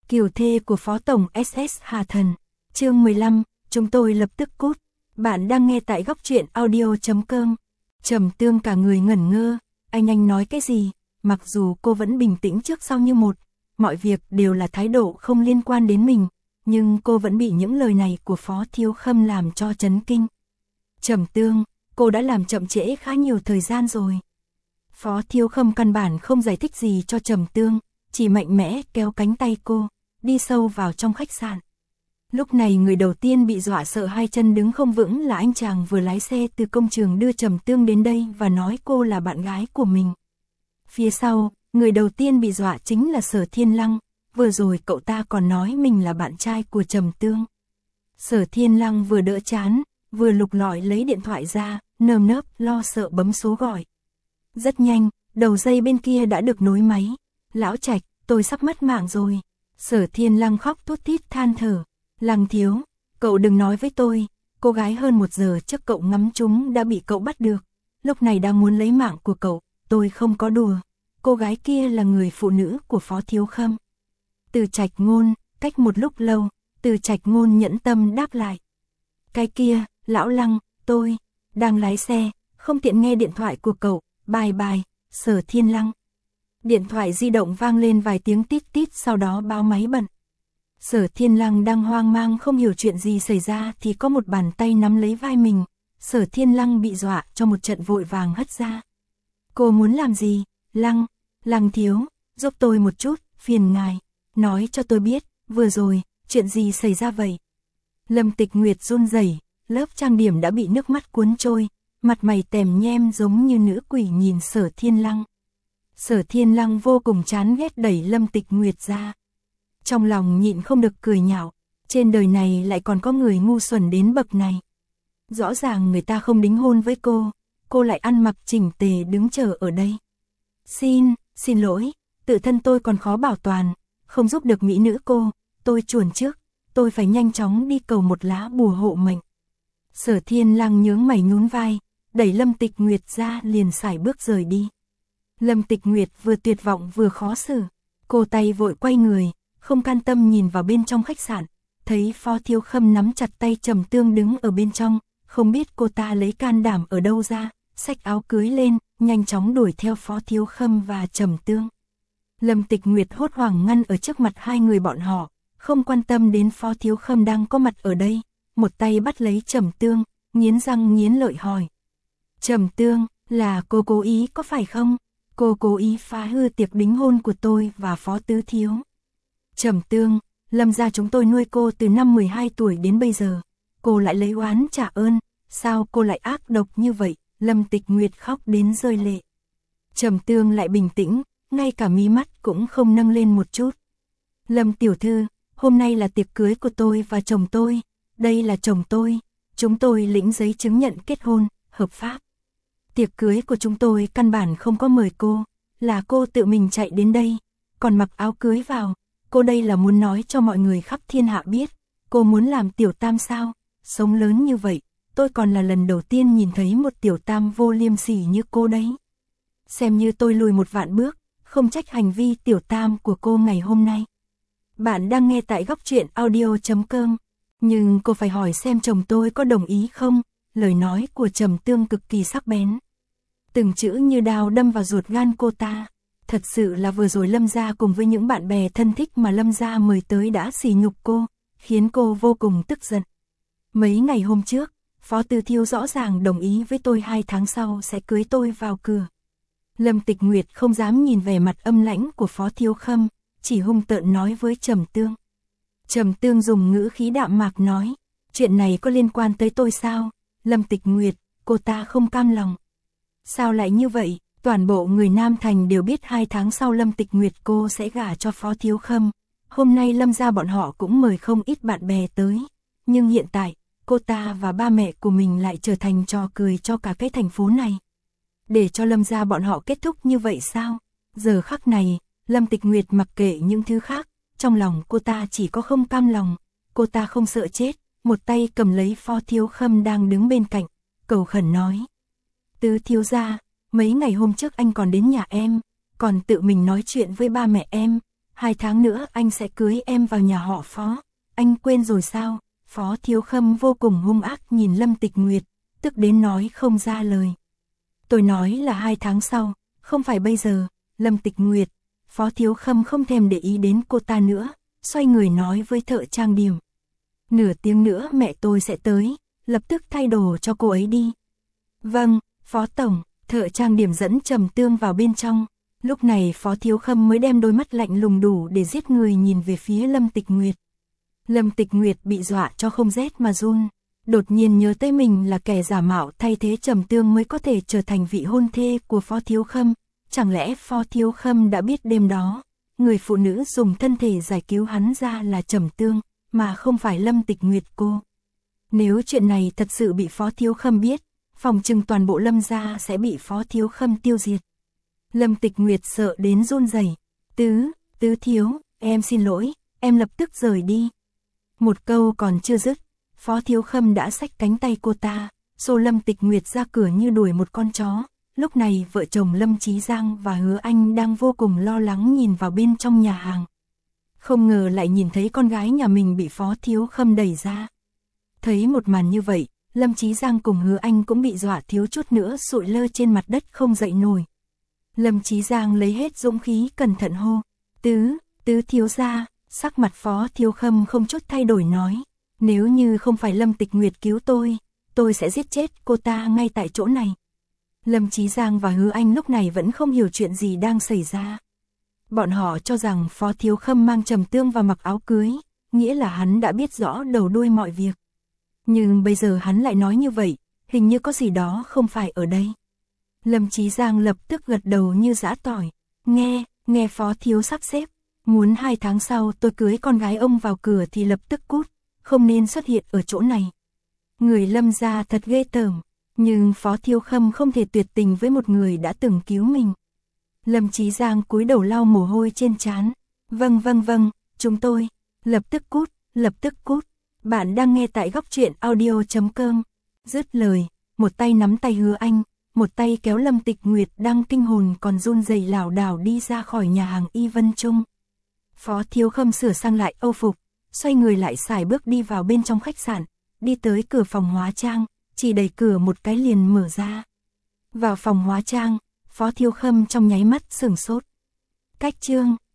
Kiều thê của Phó Tổng SS Hà Thần. Chương 15, chúng tôi lập tức cút. Bạn đang nghe tại góc truyện audio.com. Trầm Tương cả người ngẩn ngơ, anh nói cái gì? Mặc dù cô vẫn bình tĩnh trước sau như một, mọi việc đều là thái độ không liên quan đến mình, nhưng cô vẫn bị những lời này của Phó Thiếu Khâm làm cho chấn kinh. Trầm Tương, cô đã làm chậm trễ khá nhiều thời gian rồi. Phó Thiếu Khâm căn bản không giải thích gì cho Trầm Tương, chỉ mạnh mẽ kéo cánh tay cô, đi sâu vào trong khách sạn. Lúc này người đầu tiên bị dọa sợ hai chân đứng không vững là anh chàng vừa lái xe từ công trường đưa Trầm Tương đến đây và nói cô là bạn gái của mình. Phía sau, người đầu tiên bị dọa chính là Sở Thiên Lăng, vừa rồi cậu ta còn nói mình là bạn trai của Trầm Tương. Sở Thiên Lăng vừa đỡ chán, vừa lục lọi lấy điện thoại ra, nơm nớp lo sợ bấm số gọi. Rất nhanh, đầu dây bên kia đã được nối máy. Lão Trạch, tôi sắp mất mạng rồi. Sở Thiên Lăng khóc thút thít than thở. Lăng thiếu, cậu đừng nói với tôi, cô gái hơn 1 giờ trước cậu ngắm chúng đã bị cậu bắt được. Lúc này đang muốn lấy mạng của cậu, tôi không có đùa. Cô gái kia là người phụ nữ của Phó Thiếu Khâm. Từ Trạch Ngôn, cách một lúc lâu, Từ Trạch Ngôn nhẫn tâm đáp lại. Cái kia, lão Lăng, tôi đang lái xe, không tiện nghe điện thoại của cậu, bye bye, Sở Thiên Lăng. Điện thoại di động vang lên vài tiếng tít tít, sau đó báo máy bận. Sở Thiên Lăng đang hoang mang không hiểu chuyện gì xảy ra thì có một bàn tay nắm lấy vai mình. Sở Thiên Lăng bị dọa cho một trận vội vàng hất ra. Cô muốn làm gì? Lăng thiếu, giúp tôi một chút, phiền ngài. Nói cho tôi biết, vừa rồi, chuyện gì xảy ra vậy? Lâm Tịch Nguyệt run rẩy, lớp trang điểm đã bị nước mắt cuốn trôi, mặt mày tèm nhem giống như nữ quỷ nhìn Sở Thiên Lăng. Sở Thiên Lăng vô cùng chán ghét đẩy Lâm Tịch Nguyệt ra. Trong lòng nhịn không được cười nhạo, trên đời này lại còn có người ngu xuẩn đến bậc này. Rõ ràng người ta không đính hôn với cô lại ăn mặc chỉnh tề đứng chờ ở đây. Xin lỗi, tự thân tôi còn khó bảo toàn, không giúp được mỹ nữ cô, tôi chuồn trước, tôi phải nhanh chóng đi cầu một lá bùa hộ mệnh. Sở Thiên Lăng nhướng mày nhún vai, đẩy Lâm Tịch Nguyệt ra liền sải bước rời đi. Lâm Tịch Nguyệt vừa tuyệt vọng vừa khó xử, cô tay vội quay người, không can tâm nhìn vào bên trong khách sạn, thấy Phó Thiếu Khâm nắm chặt tay Trầm Tương đứng ở bên trong, không biết cô ta lấy can đảm ở đâu ra, xách áo cưới lên, nhanh chóng đuổi theo Phó Thiếu Khâm và Trầm Tương. Lâm Tịch Nguyệt hốt hoảng ngăn ở trước mặt hai người bọn họ, không quan tâm đến Phó Thiếu Khâm đang có mặt ở đây, một tay bắt lấy Trầm Tương, nghiến răng nghiến lợi hỏi. Trầm Tương, là cô cố ý có phải không? Cô cố ý phá hư tiệc đính hôn của tôi và Phó Tứ Thiếu. Trầm Tương, Lâm gia chúng tôi nuôi cô từ năm 12 tuổi đến bây giờ, cô lại lấy oán trả ơn, sao cô lại ác độc như vậy? Lâm Tịch Nguyệt khóc đến rơi lệ. Trầm Tương lại bình tĩnh, ngay cả mí mắt cũng không nâng lên một chút. Lâm tiểu thư, hôm nay là tiệc cưới của tôi và chồng tôi, đây là chồng tôi, chúng tôi lĩnh giấy chứng nhận kết hôn, hợp pháp. Tiệc cưới của chúng tôi căn bản không có mời cô, là cô tự mình chạy đến đây, còn mặc áo cưới vào, cô đây là muốn nói cho mọi người khắp thiên hạ biết, cô muốn làm tiểu tam sao, sống lớn như vậy, tôi còn là lần đầu tiên nhìn thấy một tiểu tam vô liêm sỉ như cô đấy. Xem như tôi lùi một vạn bước, không trách hành vi tiểu tam của cô ngày hôm nay. Bạn đang nghe tại góc truyện audio.com, nhưng cô phải hỏi xem chồng tôi có đồng ý không, lời nói của Trầm Tương cực kỳ sắc bén. Từng chữ như đao đâm vào ruột gan cô ta. Thật sự là vừa rồi Lâm gia cùng với những bạn bè thân thích mà Lâm gia mời tới đã sỉ nhục cô, khiến cô vô cùng tức giận. Mấy ngày hôm trước, Phó Tư Thiêu rõ ràng đồng ý với tôi 2 tháng sau sẽ cưới tôi vào cửa. Lâm Tịch Nguyệt không dám nhìn vẻ mặt âm lãnh của Phó Thiếu Khâm, chỉ hung tợn nói với Trầm Tương. Trầm Tương dùng ngữ khí đạm mạc nói, chuyện này có liên quan tới tôi sao? Lâm Tịch Nguyệt, cô ta không cam lòng. Sao lại như vậy? Toàn bộ người Nam Thành đều biết 2 tháng sau Lâm Tịch Nguyệt cô sẽ gả cho Phó Thiếu Khâm. Hôm nay Lâm gia bọn họ cũng mời không ít bạn bè tới. Nhưng hiện tại, cô ta và ba mẹ của mình lại trở thành trò cười cho cả cái thành phố này. Để cho Lâm gia bọn họ kết thúc như vậy sao? Giờ khắc này, Lâm Tịch Nguyệt mặc kệ những thứ khác, trong lòng cô ta chỉ có không cam lòng. Cô ta không sợ chết, một tay cầm lấy Phó Thiếu Khâm đang đứng bên cạnh, cầu khẩn nói. Tứ thiếu gia, mấy ngày hôm trước anh còn đến nhà em, còn tự mình nói chuyện với ba mẹ em, 2 tháng nữa anh sẽ cưới em vào nhà họ Phó, anh quên rồi sao? Phó Thiếu Khâm vô cùng hung ác nhìn Lâm Tịch Nguyệt, tức đến nói không ra lời. Tôi nói là 2 tháng sau, không phải bây giờ. Lâm Tịch Nguyệt. Phó Thiếu Khâm không thèm để ý đến cô ta nữa, xoay người nói với thợ trang điểm. Nửa tiếng nữa mẹ tôi sẽ tới, lập tức thay đồ cho cô ấy đi. Vâng, Phó Tổng. Thợ trang điểm dẫn Trầm Tương vào bên trong. Lúc này Phó Thiếu Khâm mới đem đôi mắt lạnh lùng đủ để giết người nhìn về phía Lâm Tịch Nguyệt. Lâm Tịch Nguyệt bị dọa cho không rét mà run. Đột nhiên nhớ tới mình là kẻ giả mạo thay thế Trầm Tương mới có thể trở thành vị hôn thê của Phó Thiếu Khâm. Chẳng lẽ Phó Thiếu Khâm đã biết đêm đó, người phụ nữ dùng thân thể giải cứu hắn ra là Trầm Tương, mà không phải Lâm Tịch Nguyệt cô. Nếu chuyện này thật sự bị Phó Thiếu Khâm biết, phòng trừng toàn bộ Lâm gia sẽ bị Phó Thiếu Khâm tiêu diệt. Lâm Tịch Nguyệt sợ đến run rẩy. Tứ thiếu, em xin lỗi, em lập tức rời đi. Một câu còn chưa dứt, Phó Thiếu Khâm đã xách cánh tay cô ta, xô Lâm Tịch Nguyệt ra cửa như đuổi một con chó. Lúc này vợ chồng Lâm Chí Giang và Hứa Anh đang vô cùng lo lắng nhìn vào bên trong nhà hàng. Không ngờ lại nhìn thấy con gái nhà mình bị Phó Thiếu Khâm đẩy ra. Thấy một màn như vậy, Lâm Chí Giang cùng Hứa Anh cũng bị dọa thiếu chút nữa sụi lơ trên mặt đất không dậy nổi. Lâm Chí Giang lấy hết dũng khí cẩn thận hô. Tứ thiếu gia. Sắc mặt Phó Thiếu Khâm không chút thay đổi nói. Nếu như không phải Lâm Tịch Nguyệt cứu tôi sẽ giết chết cô ta ngay tại chỗ này. Lâm Chí Giang và Hứa Anh lúc này vẫn không hiểu chuyện gì đang xảy ra. Bọn họ cho rằng Phó Thiếu Khâm mang Trầm Tương và mặc áo cưới, nghĩa là hắn đã biết rõ đầu đuôi mọi việc. Nhưng bây giờ hắn lại nói như vậy, hình như có gì đó không phải ở đây. Lâm Chí Giang lập tức gật đầu như giã tỏi. Nghe Phó Thiếu sắp xếp, muốn 2 tháng sau tôi cưới con gái ông vào cửa thì lập tức cút, không nên xuất hiện ở chỗ này. Người Lâm gia thật ghê tởm, nhưng Phó Thiếu Khâm không thể tuyệt tình với một người đã từng cứu mình. Lâm Chí Giang cúi đầu lau mồ hôi trên trán. Vâng, chúng tôi, lập tức cút. Bạn đang nghe tại góc truyện audio.com. Dứt lời, một tay nắm tay Hứa Anh, một tay kéo Lâm Tịch Nguyệt đang kinh hồn còn run rẩy lảo đảo đi ra khỏi nhà hàng Y Vân Trung. Phó Thiếu Khâm sửa sang lại âu phục, xoay người lại sải bước đi vào bên trong khách sạn, đi tới cửa phòng hóa trang, chỉ đẩy cửa một cái liền mở ra. Vào phòng hóa trang, Phó Thiếu Khâm trong nháy mắt sửng sốt. Cách chương